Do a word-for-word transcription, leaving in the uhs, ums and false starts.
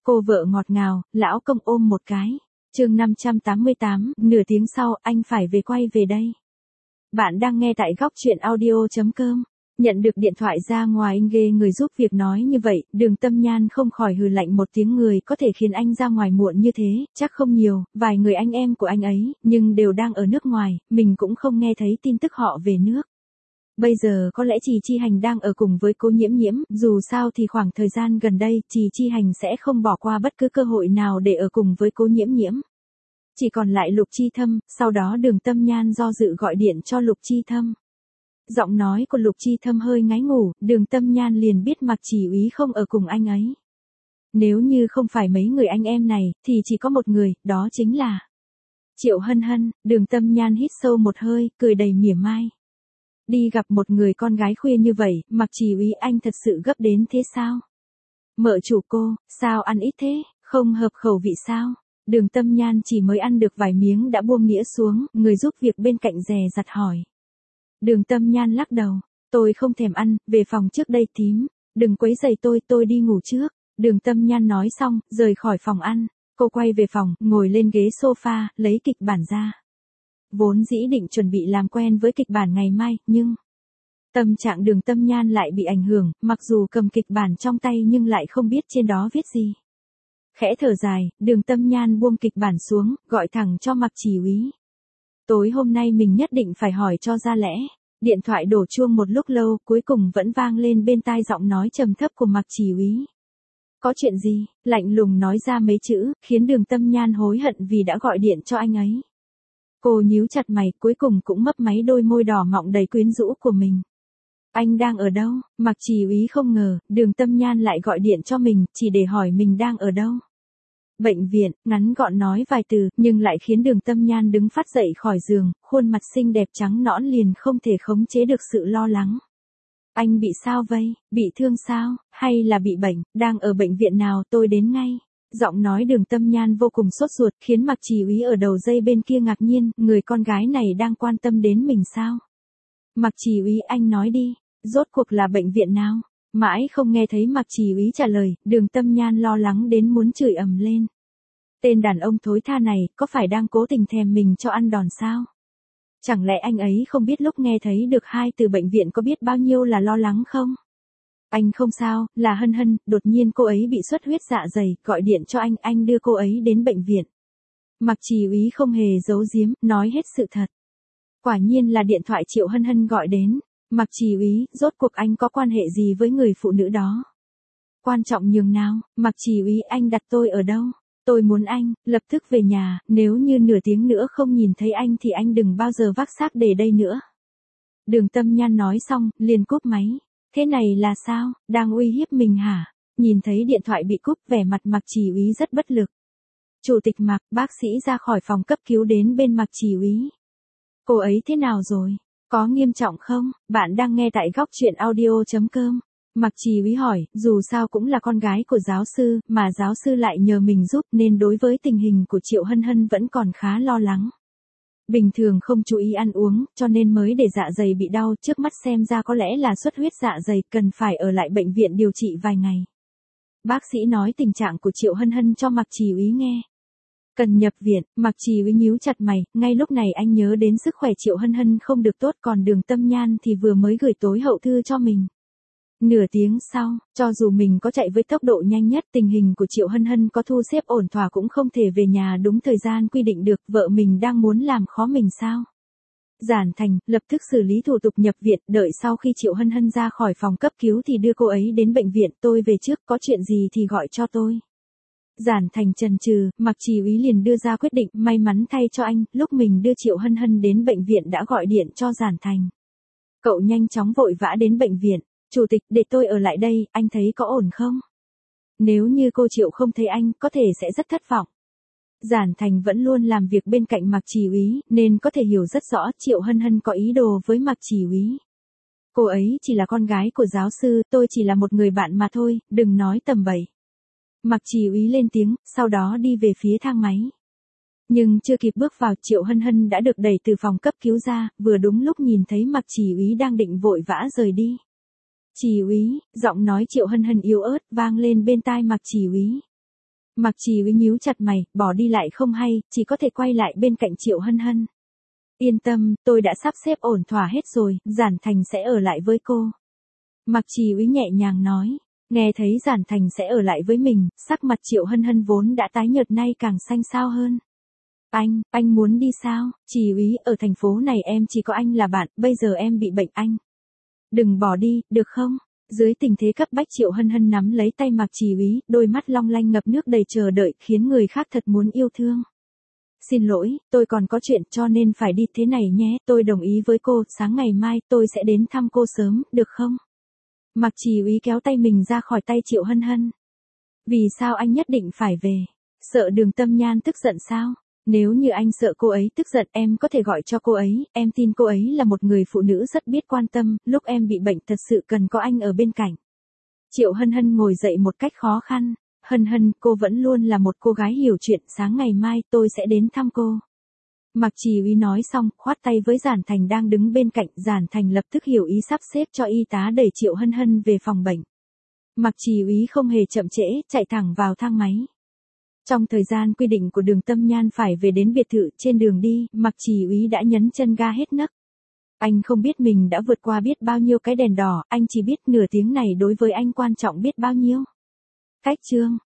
Cô vợ ngọt ngào, lão công ôm một cái. Chương năm trăm tám mươi tám, nửa tiếng sau, anh phải về quay về đây. Bạn đang nghe tại góc truyện audio chấm com. Nhận được điện thoại ra ngoài anh ghê người giúp việc nói như vậy, Đường Tâm Nhan không khỏi hừ lạnh một tiếng, người có thể khiến anh ra ngoài muộn như thế, chắc không nhiều, vài người anh em của anh ấy, nhưng đều đang ở nước ngoài, mình cũng không nghe thấy tin tức họ về nước. Bây giờ có lẽ Trì Chi Hành đang ở cùng với Cố Nhiễm Nhiễm, dù sao thì khoảng thời gian gần đây, Trì Chi Hành sẽ không bỏ qua bất cứ cơ hội nào để ở cùng với Cố Nhiễm Nhiễm. Chỉ còn lại Lục Chi Thâm, sau đó Đường Tâm Nhan do dự gọi điện cho Lục Chi Thâm. Giọng nói của Lục Chi Thâm hơi ngáy ngủ, Đường Tâm Nhan liền biết Mạc Chỉ Úy không ở cùng anh ấy. Nếu như không phải mấy người anh em này, thì chỉ có một người, đó chính là Triệu Hân Hân. Đường Tâm Nhan hít sâu một hơi, cười đầy mỉa mai. Đi gặp một người con gái khuya như vậy, Mạc Chỉ Úy anh thật sự gấp đến thế sao? Mợ chủ cô, sao ăn ít thế, không hợp khẩu vị sao? Đường Tâm Nhan chỉ mới ăn được vài miếng đã buông đĩa xuống, người giúp việc bên cạnh dè dặt hỏi. Đường Tâm Nhan lắc đầu, tôi không thèm ăn, về phòng trước đây thím, đừng quấy rầy tôi, tôi đi ngủ trước. Đường Tâm Nhan nói xong, rời khỏi phòng ăn, cô quay về phòng, ngồi lên ghế sofa, lấy kịch bản ra. Vốn dĩ định chuẩn bị làm quen với kịch bản ngày mai, nhưng tâm trạng Đường Tâm Nhan lại bị ảnh hưởng, mặc dù cầm kịch bản trong tay nhưng lại không biết trên đó viết gì. Khẽ thở dài, Đường Tâm Nhan buông kịch bản xuống, gọi thẳng cho Mạc Chỉ Úy. Tối hôm nay mình nhất định phải hỏi cho ra lẽ. Điện thoại đổ chuông một lúc lâu, cuối cùng vẫn vang lên bên tai giọng nói trầm thấp của Mạc Chỉ Úy. Có chuyện gì? Lạnh lùng nói ra mấy chữ, khiến Đường Tâm Nhan hối hận vì đã gọi điện cho anh ấy. Cô nhíu chặt mày, cuối cùng cũng mấp máy đôi môi đỏ mọng đầy quyến rũ của mình. Anh đang ở đâu? Mạc Chỉ Úy không ngờ, Đường Tâm Nhan lại gọi điện cho mình, chỉ để hỏi mình đang ở đâu. Bệnh viện, ngắn gọn nói vài từ, nhưng lại khiến Đường Tâm Nhan đứng phát dậy khỏi giường, khuôn mặt xinh đẹp trắng nõn liền không thể khống chế được sự lo lắng. Anh bị sao vây, bị thương sao, hay là bị bệnh, đang ở bệnh viện nào, tôi đến ngay. Giọng nói Đường Tâm Nhan vô cùng sốt ruột, khiến Mạc Chỉ Úy ở đầu dây bên kia ngạc nhiên, người con gái này đang quan tâm đến mình sao? Mạc Chỉ Úy, anh nói đi, rốt cuộc là bệnh viện nào? Mãi không nghe thấy Mạc Chỉ Úy trả lời, Đường Tâm Nhan lo lắng đến muốn chửi ầm lên. Tên đàn ông thối tha này, có phải đang cố tình thèm mình cho ăn đòn sao? Chẳng lẽ anh ấy không biết lúc nghe thấy được hai từ bệnh viện có biết bao nhiêu là lo lắng không? Anh không sao, là Hân Hân, đột nhiên cô ấy bị xuất huyết dạ dày, gọi điện cho anh, anh đưa cô ấy đến bệnh viện. Mạc Chỉ Úy không hề giấu giếm, nói hết sự thật. Quả nhiên là điện thoại Triệu Hân Hân gọi đến. Mạc Chỉ Úy, rốt cuộc anh có quan hệ gì với người phụ nữ đó? Quan trọng nhường nào? Mạc Chỉ Úy, anh đặt tôi ở đâu? Tôi muốn anh, lập tức về nhà, nếu như nửa tiếng nữa không nhìn thấy anh thì anh đừng bao giờ vác xác để đây nữa. Đường Tâm Nhan nói xong, liền cúp máy. Thế này là sao, đang uy hiếp mình hả? Nhìn thấy điện thoại bị cúp, vẻ mặt Mạc Chỉ Úy rất bất lực. Chủ tịch Mạc, bác sĩ ra khỏi phòng cấp cứu đến bên Mạc Chỉ Úy. Cô ấy thế nào rồi? Có nghiêm trọng không? Bạn đang nghe tại góc truyện audio chấm com. Mạc Chỉ Úy hỏi, dù sao cũng là con gái của giáo sư, mà giáo sư lại nhờ mình giúp nên đối với tình hình của Triệu Hân Hân vẫn còn khá lo lắng. Bình thường không chú ý ăn uống, cho nên mới để dạ dày bị đau, trước mắt xem ra có lẽ là xuất huyết dạ dày, cần phải ở lại bệnh viện điều trị vài ngày. Bác sĩ nói tình trạng của Triệu Hân Hân cho Mạc Chỉ Úy nghe. Cần nhập viện, Mạc Chỉ Úy nhíu chặt mày, ngay lúc này anh nhớ đến sức khỏe Triệu Hân Hân không được tốt, còn Đường Tâm Nhan thì vừa mới gửi tối hậu thư cho mình. Nửa tiếng sau, cho dù mình có chạy với tốc độ nhanh nhất, tình hình của Triệu Hân Hân có thu xếp ổn thỏa cũng không thể về nhà đúng thời gian quy định được, vợ mình đang muốn làm khó mình sao? Giản thành, lập tức xử lý thủ tục nhập viện, đợi sau khi Triệu Hân Hân ra khỏi phòng cấp cứu thì đưa cô ấy đến bệnh viện, tôi về trước, có chuyện gì thì gọi cho tôi. Giản thành chần chừ, Mạc Chỉ Úy liền đưa ra quyết định, may mắn thay cho anh, lúc mình đưa Triệu Hân Hân đến bệnh viện đã gọi điện cho Giản thành. Cậu nhanh chóng vội vã đến bệnh viện. Chủ tịch, để tôi ở lại đây, anh thấy có ổn không? Nếu như cô Triệu không thấy anh, có thể sẽ rất thất vọng. Giản thành vẫn luôn làm việc bên cạnh Mạc Chỉ Úy, nên có thể hiểu rất rõ Triệu Hân Hân có ý đồ với Mạc Chỉ Úy. Cô ấy chỉ là con gái của giáo sư, tôi chỉ là một người bạn mà thôi, đừng nói tầm bậy. Mạc Chỉ Úy lên tiếng, sau đó đi về phía thang máy. Nhưng chưa kịp bước vào, Triệu Hân Hân đã được đẩy từ phòng cấp cứu ra, vừa đúng lúc nhìn thấy Mạc Chỉ Úy đang định vội vã rời đi. Chỉ Úy, giọng nói Triệu Hân Hân yếu ớt vang lên bên tai Mạc Chỉ Úy. Mạc Trì Úy nhíu chặt mày, bỏ đi lại không hay, chỉ có thể quay lại bên cạnh Triệu Hân Hân. Yên tâm, tôi đã sắp xếp ổn thỏa hết rồi, Giản Thành sẽ ở lại với cô. Mạc Trì Úy nhẹ nhàng nói, nghe thấy Giản Thành sẽ ở lại với mình, sắc mặt Triệu Hân Hân vốn đã tái nhợt nay càng xanh xao hơn. Anh, anh muốn đi sao? Trì Úy, ở thành phố này em chỉ có anh là bạn, bây giờ em bị bệnh anh. Đừng bỏ đi, được không? Dưới tình thế cấp bách Triệu Hân Hân nắm lấy tay Mạc Trì Úy, đôi mắt long lanh ngập nước đầy chờ đợi, khiến người khác thật muốn yêu thương. Xin lỗi, tôi còn có chuyện cho nên phải đi thế này nhé, tôi đồng ý với cô, sáng ngày mai tôi sẽ đến thăm cô sớm, được không? Mạc Trì Úy kéo tay mình ra khỏi tay Triệu Hân Hân. Vì sao anh nhất định phải về? Sợ Đường Tâm Nhan tức giận sao? Nếu như anh sợ cô ấy tức giận em có thể gọi cho cô ấy, em tin cô ấy là một người phụ nữ rất biết quan tâm, lúc em bị bệnh thật sự cần có anh ở bên cạnh. Triệu Hân Hân ngồi dậy một cách khó khăn. Hân Hân, cô vẫn luôn là một cô gái hiểu chuyện, sáng ngày mai tôi sẽ đến thăm cô. Mạc Trì Úy nói xong, khoát tay với Giản Thành đang đứng bên cạnh, Giản Thành lập tức hiểu ý sắp xếp cho y tá đẩy Triệu Hân Hân về phòng bệnh. Mạc Trì Úy không hề chậm trễ, chạy thẳng vào thang máy. Trong thời gian quy định của Đường Tâm Nhan phải về đến biệt thự, trên đường đi, Mạc Trì Úy đã nhấn chân ga hết nấc. Anh không biết mình đã vượt qua biết bao nhiêu cái đèn đỏ, anh chỉ biết nửa tiếng này đối với anh quan trọng biết bao nhiêu. Cách chương